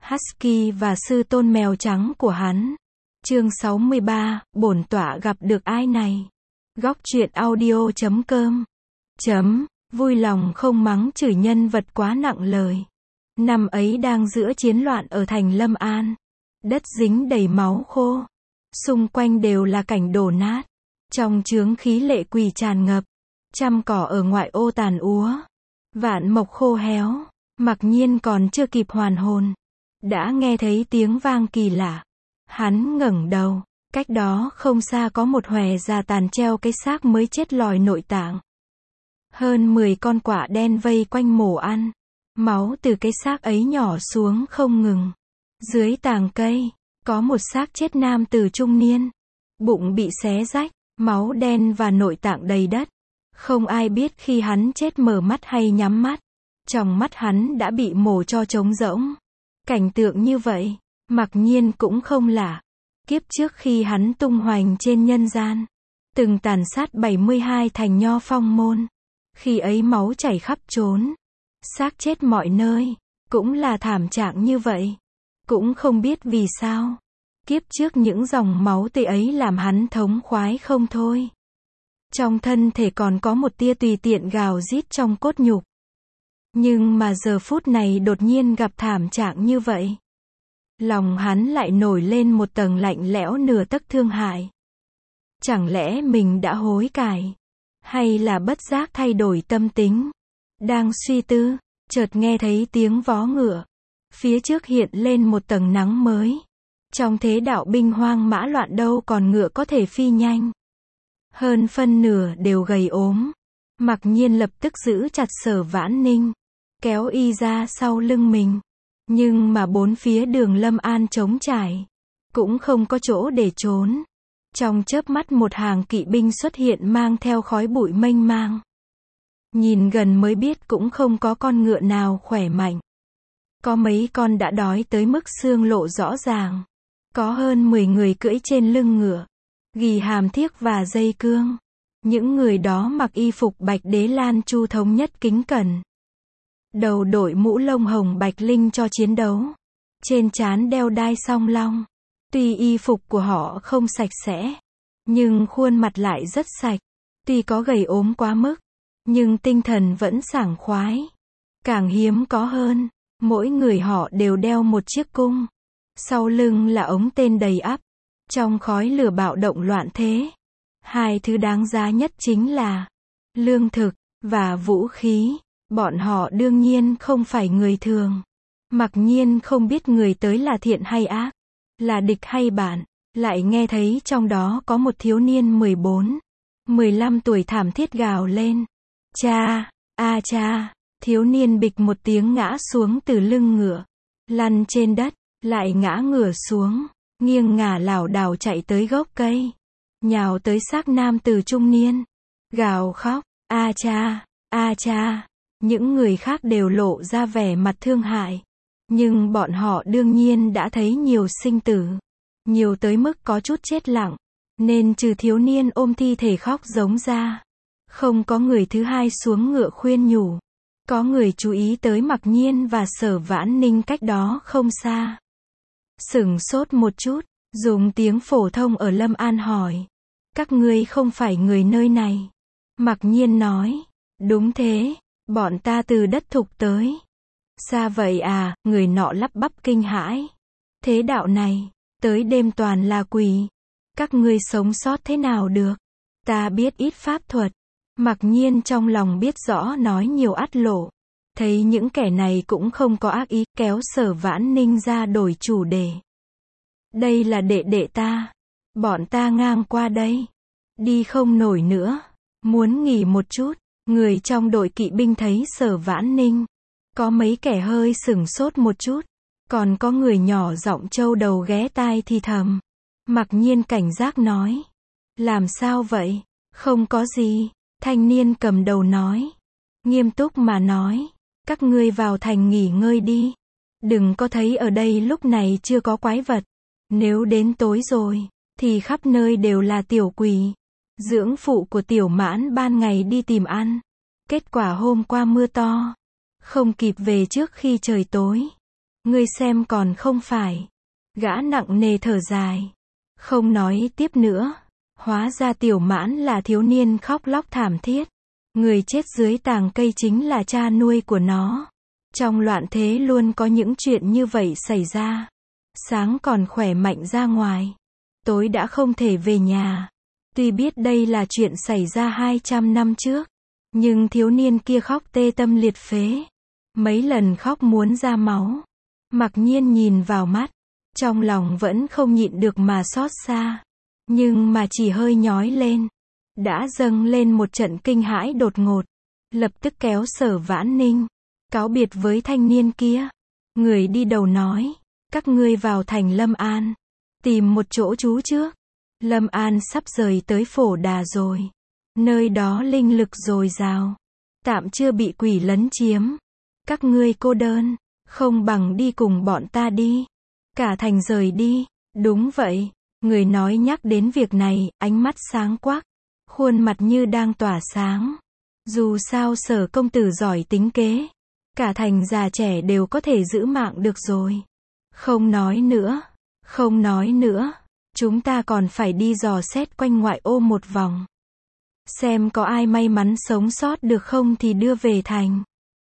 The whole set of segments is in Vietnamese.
Husky và sư tôn mèo trắng của hắn. Chương 63, bổn tọa gặp được ai này? Góc truyện audio.com. Vui lòng không mắng chửi nhân vật quá nặng lời. Năm ấy đang giữa chiến loạn ở thành Lâm An. Đất dính đầy máu khô. Xung quanh đều là cảnh đổ nát. Trong chướng khí lệ quỷ tràn ngập. Trăm cỏ ở ngoại ô tàn úa. Vạn mộc khô héo. Mặc nhiên còn chưa kịp hoàn hồn, đã nghe thấy tiếng vang kỳ lạ. Hắn ngẩng đầu, cách đó không xa có một hòe già tàn treo cái xác mới chết lòi nội tạng. Hơn 10 con quạ đen vây quanh mổ ăn. Máu từ cái xác ấy nhỏ xuống không ngừng. Dưới tàng cây, có một xác chết nam tử trung niên. Bụng bị xé rách, máu đen và nội tạng đầy đất. Không ai biết khi hắn chết mở mắt hay nhắm mắt. Trong mắt hắn đã bị mổ cho trống rỗng. Cảnh tượng như vậy, mặc nhiên cũng không lạ. Kiếp trước khi hắn tung hoành trên nhân gian, từng tàn sát 72 thành Nho Phong môn. Khi ấy máu chảy khắp chốn, xác chết mọi nơi, cũng là thảm trạng như vậy. Cũng không biết vì sao, kiếp trước những dòng máu tươi ấy làm hắn thống khoái không thôi. Trong thân thể còn có một tia tùy tiện gào rít trong cốt nhục. Nhưng mà giờ phút này đột nhiên gặp thảm trạng như vậy. Lòng hắn lại nổi lên một tầng lạnh lẽo nửa tấc thương hại. Chẳng lẽ mình đã hối cải? Hay là bất giác thay đổi tâm tính? Đang suy tư, chợt nghe thấy tiếng vó ngựa. Phía trước hiện lên một tầng nắng mới. Trong thế đạo binh hoang mã loạn đâu còn ngựa có thể phi nhanh. Hơn phân nửa đều gầy ốm. Mặc nhiên lập tức giữ chặt Sở Vãn Ninh. Kéo y ra sau lưng mình. Nhưng mà bốn phía đường Lâm An trống trải. Cũng không có chỗ để trốn. Trong chớp mắt một hàng kỵ binh xuất hiện mang theo khói bụi mênh mang. Nhìn gần mới biết cũng không có con ngựa nào khỏe mạnh. Có mấy con đã đói tới mức xương lộ rõ ràng. Có hơn 10 người cưỡi trên lưng ngựa. Gì hàm thiếc và dây cương. Những người đó mặc y phục bạch đế lan chu thống nhất kính cẩn. Đầu đội mũ lông hồng bạch linh cho chiến đấu. Trên trán đeo đai song long. Tuy y phục của họ không sạch sẽ, nhưng khuôn mặt lại rất sạch. Tuy có gầy ốm quá mức, nhưng tinh thần vẫn sảng khoái. Càng hiếm có hơn, mỗi người họ đều đeo một chiếc cung. Sau lưng là ống tên đầy ắp. Trong khói lửa bạo động loạn thế. Hai thứ đáng giá nhất chính là lương thực và vũ khí. Bọn họ đương nhiên không phải người thường. Mặc nhiên không biết người tới là thiện hay ác, là địch hay bạn. Lại nghe thấy trong đó có một thiếu niên 14, 15 tuổi thảm thiết gào lên. Cha, a cha, thiếu niên bịch một tiếng ngã xuống từ lưng ngựa. Lăn trên đất, lại ngã ngửa xuống, nghiêng ngả lảo đảo chạy tới gốc cây. Nhào tới xác nam tử trung niên. Gào khóc, a cha, a cha. Những người khác đều lộ ra vẻ mặt thương hại. Nhưng bọn họ đương nhiên đã thấy nhiều sinh tử. Nhiều tới mức có chút chết lặng. Nên trừ thiếu niên ôm thi thể khóc giống ra. Không có người thứ hai xuống ngựa khuyên nhủ. Có người chú ý tới Mặc Nhiên và Sở Vãn Ninh cách đó không xa. Sửng sốt một chút, dùng tiếng phổ thông ở Lâm An hỏi. Các ngươi không phải người nơi này. Mặc Nhiên nói. Đúng thế. Bọn ta từ đất Thục tới. Xa vậy à, người nọ lắp bắp kinh hãi. Thế đạo này, tới đêm toàn là quỷ. Các ngươi sống sót thế nào được? Ta biết ít pháp thuật. Mặc nhiên trong lòng biết rõ nói nhiều ắt lộ. Thấy những kẻ này cũng không có ác ý, kéo Sở Vãn Ninh ra đổi chủ đề. Đây là đệ đệ ta. Bọn ta ngang qua đây. Đi không nổi nữa. Muốn nghỉ một chút. Người trong đội kỵ binh thấy Sở Vãn Ninh. Có mấy kẻ hơi sửng sốt một chút. Còn có người nhỏ giọng trâu đầu ghé tai thì thầm. Mặc nhiên cảnh giác nói. Làm sao vậy? Không có gì. Thanh niên cầm đầu nói. Nghiêm túc mà nói. Các ngươi vào thành nghỉ ngơi đi. Đừng có thấy ở đây lúc này chưa có quái vật. Nếu đến tối rồi, thì khắp nơi đều là tiểu quỷ. Dưỡng phụ của Tiểu Mãn ban ngày đi tìm ăn. Kết quả hôm qua mưa to. Không kịp về trước khi trời tối. Ngươi xem còn không phải. Gã nặng nề thở dài. Không nói tiếp nữa. Hóa ra Tiểu Mãn là thiếu niên khóc lóc thảm thiết. Người chết dưới tàng cây chính là cha nuôi của nó. Trong loạn thế luôn có những chuyện như vậy xảy ra. Sáng còn khỏe mạnh ra ngoài. Tối đã không thể về nhà. Tuy biết đây là chuyện xảy ra 200 năm trước. Nhưng thiếu niên kia khóc tê tâm liệt phế. Mấy lần khóc muốn ra máu. Mặc Nhiên nhìn vào mắt. Trong lòng vẫn không nhịn được mà xót xa. Nhưng mà chỉ hơi nhói lên. Đã dâng lên một trận kinh hãi đột ngột. Lập tức kéo Sở Vãn Ninh. Cáo biệt với thanh niên kia. Người đi đầu nói. Các ngươi vào thành Lâm An. Tìm một chỗ trú trước. Lâm An sắp rời tới Phổ Đà rồi. Nơi đó linh lực dồi dào. Tạm chưa bị quỷ lấn chiếm. Các ngươi cô đơn. Không bằng đi cùng bọn ta đi. Cả thành rời đi. Đúng vậy. Người nói nhắc đến việc này, ánh mắt sáng quắc. Khuôn mặt như đang tỏa sáng. Dù sao Sở công tử giỏi tính kế. Cả thành già trẻ đều có thể giữ mạng được rồi. Không nói nữa. Không nói nữa. Chúng ta còn phải đi dò xét quanh ngoại ô một vòng. Xem có ai may mắn sống sót được không thì đưa về thành.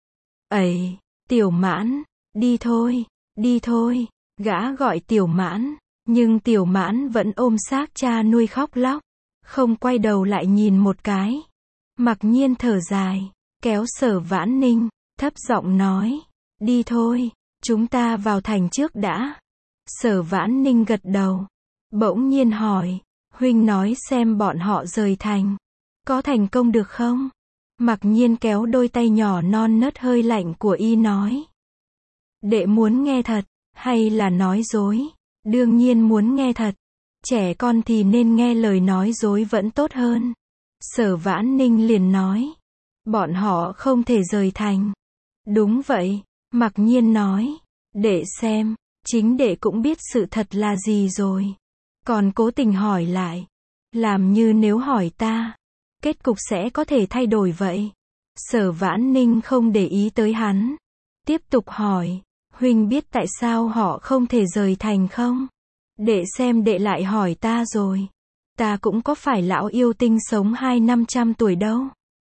Ấy, Tiểu Mãn, đi thôi, đi thôi. Gã gọi Tiểu Mãn. Nhưng Tiểu Mãn vẫn ôm xác cha nuôi khóc lóc. Không quay đầu lại nhìn một cái. Mặc Nhiên thở dài. Kéo Sở Vãn Ninh. Thấp giọng nói. Đi thôi. Chúng ta vào thành trước đã. Sở Vãn Ninh gật đầu. Bỗng nhiên hỏi. Huynh nói xem bọn họ rời thành. Có thành công được không? Mặc Nhiên kéo đôi tay nhỏ non nớt hơi lạnh của y nói. Đệ muốn nghe thật. Hay là nói dối? Đương nhiên muốn nghe thật. Trẻ con thì nên nghe lời nói dối vẫn tốt hơn. Sở Vãn Ninh liền nói. Bọn họ không thể rời thành. Đúng vậy. Mặc Nhiên nói. Đệ xem. Chính đệ cũng biết sự thật là gì rồi. Còn cố tình hỏi lại. Làm như nếu hỏi ta. Kết cục sẽ có thể thay đổi vậy. Sở Vãn Ninh không để ý tới hắn. Tiếp tục hỏi. Huynh biết tại sao họ không thể rời thành không? Đệ xem đệ lại hỏi ta rồi. Ta cũng có phải lão yêu tinh sống 200-500 tuổi đâu.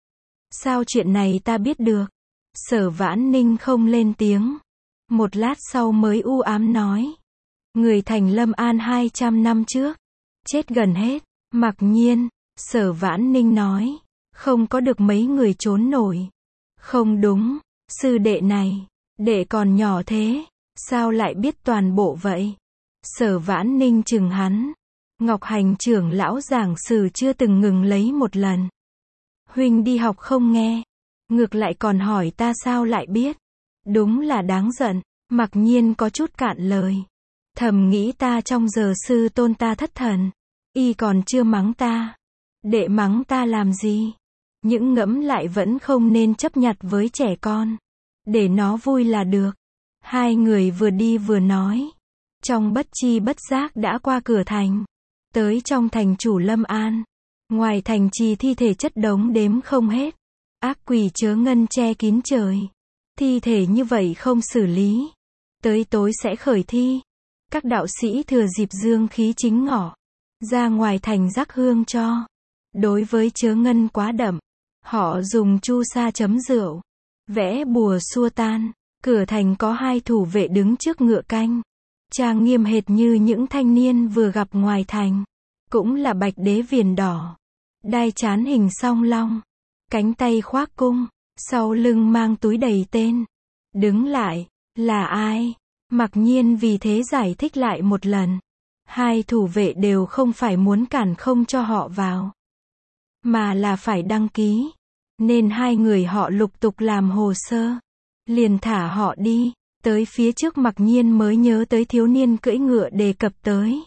Sao chuyện này ta biết được? Sở Vãn Ninh không lên tiếng. Một lát sau mới u ám nói. Người thành Lâm An 200 năm trước. Chết gần hết. Mặc Nhiên. Sở Vãn Ninh nói. Không có được mấy người trốn nổi. Không đúng. Sư đệ này. Đệ còn nhỏ thế. Sao lại biết toàn bộ vậy? Sở Vãn Ninh chừng hắn. Ngọc Hành trưởng lão giảng sử chưa từng ngừng lấy một lần. Huynh đi học không nghe. Ngược lại còn hỏi ta sao lại biết. Đúng là đáng giận. Mặc Nhiên có chút cạn lời. Thầm nghĩ ta trong giờ sư tôn ta thất thần. Y còn chưa mắng ta. Đệ mắng ta làm gì? Những ngẫm lại vẫn không nên chấp nhặt với trẻ con. Để nó vui là được. Hai người vừa đi vừa nói. Trong bất chi bất giác đã qua cửa thành. Tới trong thành chủ Lâm An. Ngoài thành trì thi thể chất đống đếm không hết. Ác quỷ chớ ngân che kín trời. Thi thể như vậy không xử lý. Tới tối sẽ khởi thi. Các đạo sĩ thừa dịp dương khí chính ngọ. Ra ngoài thành rắc hương cho. Đối với chớ ngân quá đậm. Họ dùng chu sa chấm rượu. Vẽ bùa xua tan. Cửa thành có hai thủ vệ đứng trước ngựa canh. Trang nghiêm hệt như những thanh niên vừa gặp ngoài thành. Cũng là bạch đế viền đỏ. Đai trán hình song long. Cánh tay khoác cung. Sau lưng mang túi đầy tên. Đứng lại. Là ai? Mặc Nhiên vì thế giải thích lại một lần. Hai thủ vệ đều không phải muốn cản không cho họ vào. Mà là phải đăng ký. Nên hai người họ lục tục làm hồ sơ. Liền thả họ đi. Tới phía trước Mặc Nhiên mới nhớ tới thiếu niên cưỡi ngựa đề cập tới.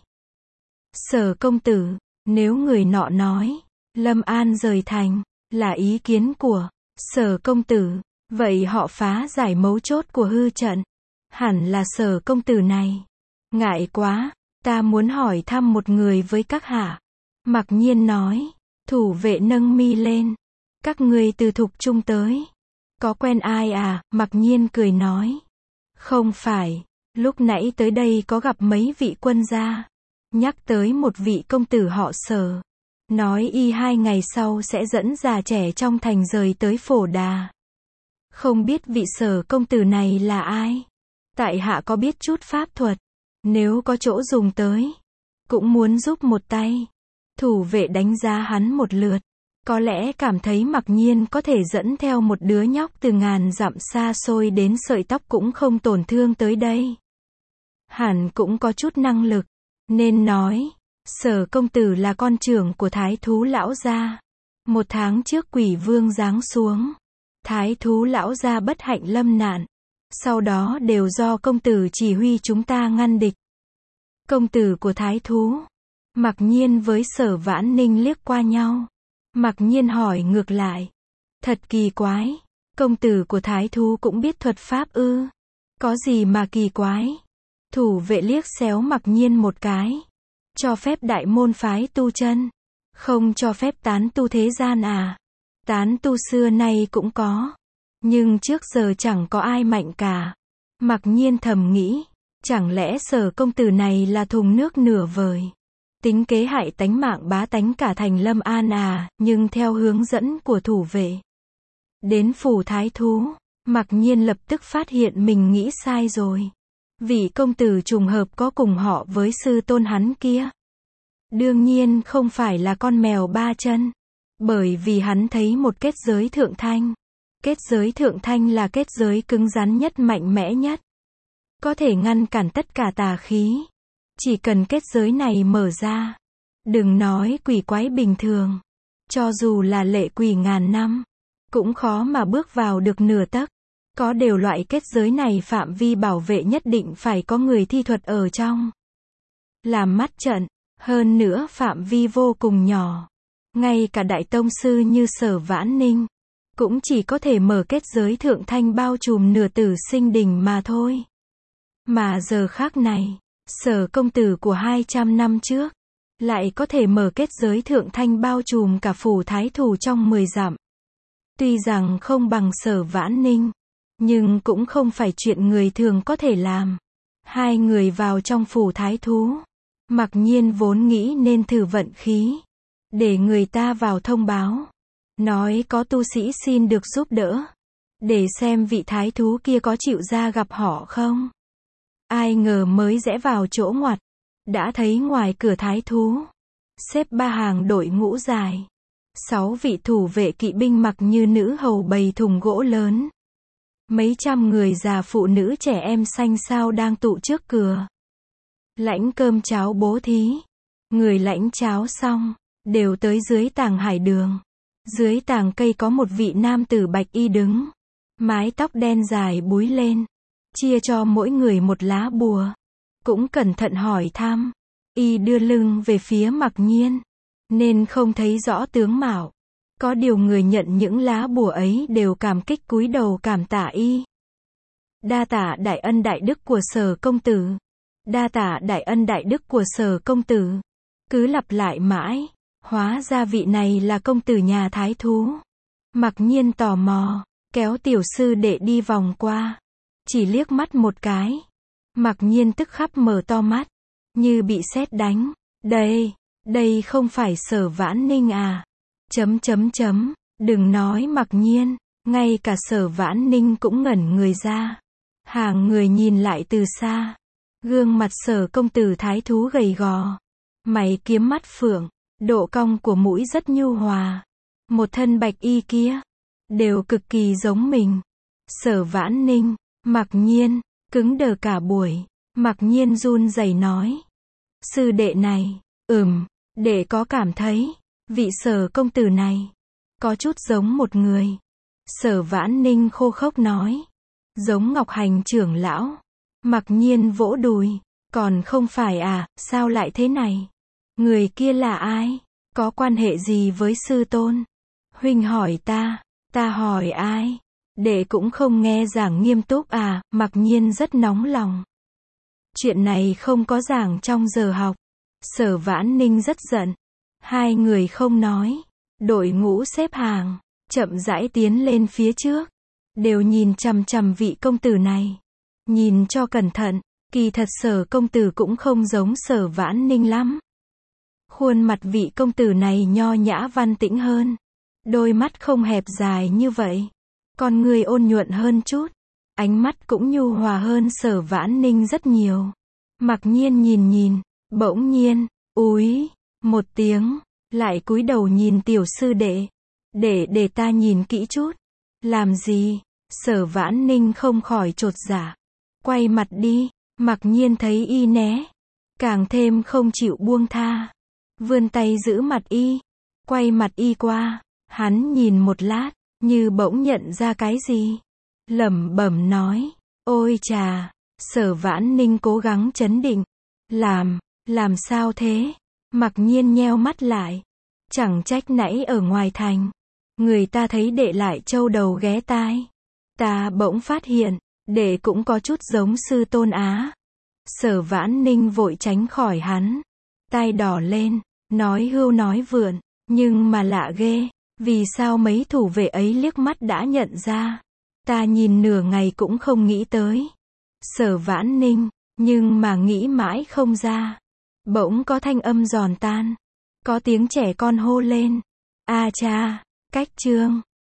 Sở công tử, nếu người nọ nói, Lâm An rời thành, là ý kiến của Sở công tử, vậy họ phá giải mấu chốt của hư trận. Hẳn là Sở công tử này. Ngại quá, ta muốn hỏi thăm một người với các hạ. Mặc Nhiên nói, thủ vệ nâng mi lên. Các ngươi từ Thục Trung tới. Có quen ai à? Mặc Nhiên cười nói. Không phải, Lúc nãy tới đây có gặp mấy vị quân gia. Nhắc tới một vị công tử họ Sở. Nói y 2 ngày sau sẽ dẫn già trẻ trong thành rời tới Phổ Đà. Không biết vị Sở công tử này là ai? Tại hạ có biết chút pháp thuật. Nếu có chỗ dùng tới, cũng muốn giúp một tay. Thủ vệ đánh giá hắn một lượt. Có lẽ cảm thấy mặc nhiên có thể dẫn theo một đứa nhóc từ ngàn dặm xa xôi đến sợi tóc cũng không tổn thương tới đây. Hẳn cũng có chút năng lực. Nên nói, Sở công tử là con trưởng của Thái thú lão gia. 1 tháng trước Quỷ Vương giáng xuống. Thái thú lão gia bất hạnh lâm nạn. Sau đó đều do công tử chỉ huy chúng ta ngăn địch. Công tử của Thái thú. Mặc nhiên với Sở Vãn Ninh liếc qua nhau. Mặc nhiên hỏi ngược lại. Thật kỳ quái. Công tử của Thái thú cũng biết thuật pháp ư? Có gì mà kỳ quái? Thủ vệ liếc xéo Mặc nhiên một cái. Cho phép đại môn phái tu chân. Không cho phép tán tu thế gian à? Tán tu xưa nay cũng có. Nhưng trước giờ chẳng có ai mạnh cả. Mặc nhiên thầm nghĩ. Chẳng lẽ Sở công tử này là thùng nước nửa vời. Tính kế hại tánh mạng bá tánh cả thành Lâm An à, nhưng theo hướng dẫn của thủ vệ. Đến phủ Thái thú, Mặc nhiên lập tức phát hiện mình nghĩ sai rồi. Vị công tử trùng hợp có cùng họ với sư tôn hắn kia. Đương nhiên không phải là con mèo 3 chân. Bởi vì hắn thấy một kết giới thượng thanh. Kết giới thượng thanh là kết giới cứng rắn nhất mạnh mẽ nhất. Có thể ngăn cản tất cả tà khí. Chỉ cần kết giới này mở ra. Đừng nói quỷ quái bình thường. Cho dù là lệ quỷ ngàn năm. Cũng khó mà bước vào được nửa tấc. Có điều loại kết giới này phạm vi bảo vệ nhất định phải có người thi thuật ở trong. Làm mắt trận. Hơn nữa phạm vi vô cùng nhỏ. Ngay cả đại tông sư như Sở Vãn Ninh. Cũng chỉ có thể mở kết giới thượng thanh bao trùm nửa tử sinh đình mà thôi. Mà giờ khác này. Sở công tử của 200 năm trước. Lại có thể mở kết giới thượng thanh bao trùm cả phủ Thái thủ trong 10 dặm. Tuy rằng không bằng Sở Vãn Ninh. Nhưng cũng không phải chuyện người thường có thể làm. 2 người vào trong phủ Thái thú. Mặc nhiên vốn nghĩ nên thử vận khí. Để người ta vào thông báo. Nói có tu sĩ xin được giúp đỡ. Để xem vị thái thú kia có chịu ra gặp họ không. Ai ngờ mới rẽ vào chỗ ngoặt. Đã thấy ngoài cửa thái thú. Xếp 3 hàng đội ngũ dài. 6 vị thủ vệ kỵ binh mặc như nữ hầu bầy thùng gỗ lớn. Mấy trăm người già phụ nữ trẻ em xanh xao đang tụ trước cửa. Lãnh cơm cháo bố thí. Người lãnh cháo xong. Đều tới dưới tàng hải đường. Dưới tàng cây có một vị nam tử bạch y đứng. Mái tóc đen dài búi lên. Chia cho mỗi người một lá bùa. Cũng cẩn thận hỏi thăm. Y đưa lưng về phía Mặc nhiên. Nên không thấy rõ tướng mạo. Có điều người nhận những lá bùa ấy đều cảm kích cúi đầu cảm tạ y. Đa tạ đại ân đại đức của Sở công tử. Đa tạ đại ân đại đức của Sở công tử. Cứ lặp lại mãi. Hóa ra vị này là công tử nhà thái thú. Mặc nhiên tò mò. Kéo tiểu sư đệ đi vòng qua. Chỉ liếc mắt một cái. Mặc nhiên tức khắc mở to mắt. Như bị sét đánh. Đây không phải Sở Vãn Ninh à. Đừng nói Mặc nhiên. Ngay cả Sở Vãn Ninh cũng ngẩn người ra. Hàng người nhìn lại từ xa. Gương mặt Sở công tử thái thú gầy gò. Mày kiếm mắt phượng. Độ cong của mũi rất nhu hòa. Một thân bạch y kia. Đều cực kỳ giống mình. Sở Vãn Ninh. Mặc nhiên. Cứng đờ cả buổi. Mặc nhiên run rẩy nói. Sư đệ này. Đệ có cảm thấy. Vị Sở công tử này. Có chút giống một người. Sở Vãn Ninh khô khốc nói. Giống Ngọc Hành trưởng lão. Mặc nhiên vỗ đùi. Còn không phải à, sao lại thế này? Người kia là ai? Có quan hệ gì với sư tôn? Huynh hỏi ta hỏi ai? Đệ cũng không nghe giảng nghiêm túc à, Mặc nhiên rất nóng lòng. Chuyện này không có giảng trong giờ học. Sở Vãn Ninh rất giận. 2 người không nói. Đội ngũ xếp hàng, chậm rãi tiến lên phía trước. Đều nhìn chằm chằm vị công tử này. Nhìn cho cẩn thận, Kỳ thật Sở công tử cũng không giống Sở Vãn Ninh lắm. Khuôn mặt vị công tử này nho nhã văn tĩnh hơn. Đôi mắt không hẹp dài như vậy. Con người ôn nhuận hơn chút. Ánh mắt cũng nhu hòa hơn Sở Vãn Ninh rất nhiều. Mặc Nhiên nhìn, bỗng nhiên, úi, một tiếng, lại cúi đầu nhìn tiểu sư đệ. Để ta nhìn kỹ chút. Làm gì? Sở Vãn Ninh không khỏi chột dạ. Quay mặt đi, Mặc Nhiên thấy y né. Càng thêm không chịu buông tha. Vươn tay giữ mặt y. Quay mặt y qua. Hắn nhìn một lát, như bỗng nhận ra cái gì. Lẩm bẩm nói. Ôi chà. Sở Vãn Ninh cố gắng trấn định. Làm sao thế? Mặc Nhiên nheo mắt lại. Chẳng trách nãy ở ngoài thành. Người ta thấy đệ lại châu đầu ghé tai. Ta bỗng phát hiện, đệ cũng có chút giống sư tôn Á. Sở Vãn Ninh vội tránh khỏi hắn. Tai đỏ lên, nói hưu nói vượn. Nhưng mà lạ ghê. Vì sao mấy thủ vệ ấy liếc mắt đã nhận ra. Ta nhìn nửa ngày cũng không nghĩ tới. Sở Vãn Ninh, nhưng mà nghĩ mãi không ra. Bỗng có thanh âm giòn tan. Có tiếng trẻ con hô lên. A cha, cách chương.